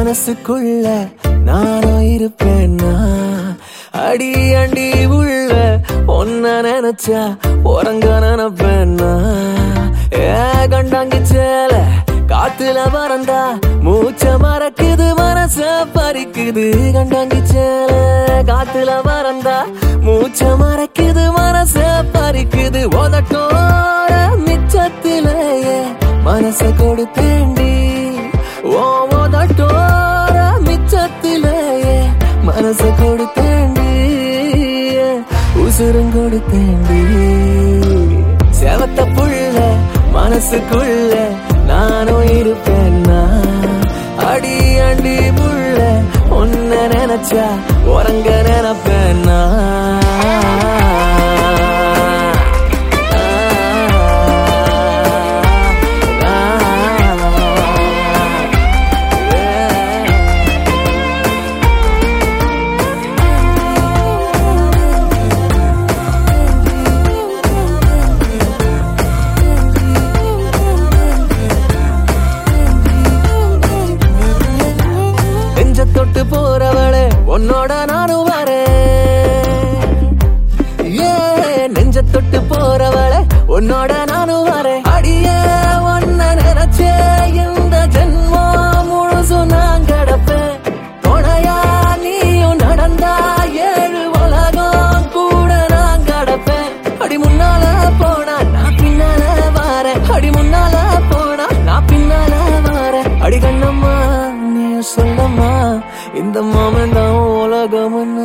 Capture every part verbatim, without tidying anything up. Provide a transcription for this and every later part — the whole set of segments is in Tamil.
மனசுக்குள்ள நானும் இருப்பேன்னா அடி அண்டி உள்ள ஒன்ன நினைச்சா உறங்க நினைப்பேன்னா ஏ கண்டாங்கி சேல காத்துல பறந்தா மூச்ச மறக்குது மனச பறிக்குது கண்டாங்கி சேல காத்துல பறந்தா மூச்ச மறக்குது மனச பறிக்குது உதட்டோர மிச்சத்திலேயே மனச கொடுத்தேண்டி ஓ உதட்டோர மிச்சத்திலேயே மனச கொடுத்தேண்டி உசுரும் கொடுத்தேண்டி செவத்த புள்ள மனசுக்குள்ள நானும் இருப்பேன்னா அடி அண்டி புள்ள ஒன்ன நினைச்சா உறங்க நினைப்பேன்னா தொட்டு போறவளே உன்னோட நானும் வரேன் ஏ நெஞ்ச தொட்டு போறவளே உன்னோட நானும் வரேன் அடிய ஒன்ன நினைச்சே இந்த ஜென்மம் முழுசும் நான் கிடப்பேன் துணையா நீயும் நடந்தா ஏழு உலகம் கூட நான் கிடப்பேன் அடி முன்னால போனா நான் பின்னால வாரேன் அடி முன்னால போனா நான் பின்னால வாரேன் அடி கண்ணம்மா நீ சொல்லம்மா இந்த மாமன் தான் உலகம்னு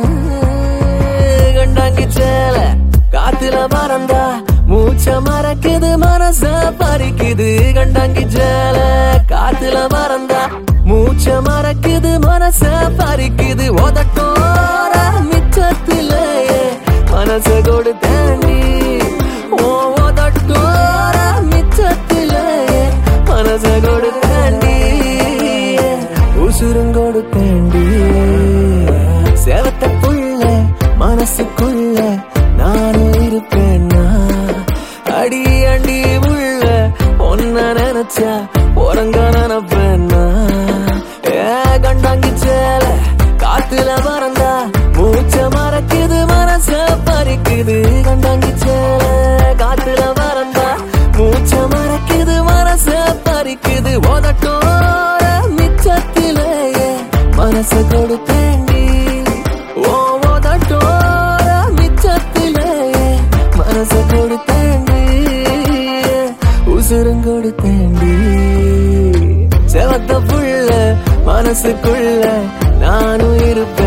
கண்டாங்கி சேல காத்துல பறந்தா மூச்ச மறக்குது மனச பறிக்குது கண்டாங்கி சேல காத்துல பறந்தா மூச்ச மறக்குது மனச பறிக்குது உதட்டோர மிச்சத்திலேயே மனச கொடுத்தேண்டி ஓ உதட்டோர மிச்சத்திலேயே மனச கொடுத்தேண்டி உசுரும் கொடுத்தேண்டி செவத்த புள்ள மனசுக்குள்ள நானும் இருப்பேன்னா அடி அண்டி உள்ள ஒன்ன நினைச்சா உறங்க நினைப்பேன்னா ஏ கண்டாங்கி சேல காத்துல பறந்தா மூச்ச மறக்குது மனச பறிக்குது கண்டாங்கி சேல காத்துல பறந்தா மூச்ச மறக்குது மனச பறிக்குது உதட்டோர மிச்சத்திலேயே மனச கொடுத்தேண்டி ஓ உதட்டோர மிச்சத்திலேயே மனச கொடுத்தேண்டி உசுரும் கொடுத்தேண்டி செவத்த புள்ள மனசுக்குள்ள நானும் இருப்பேன்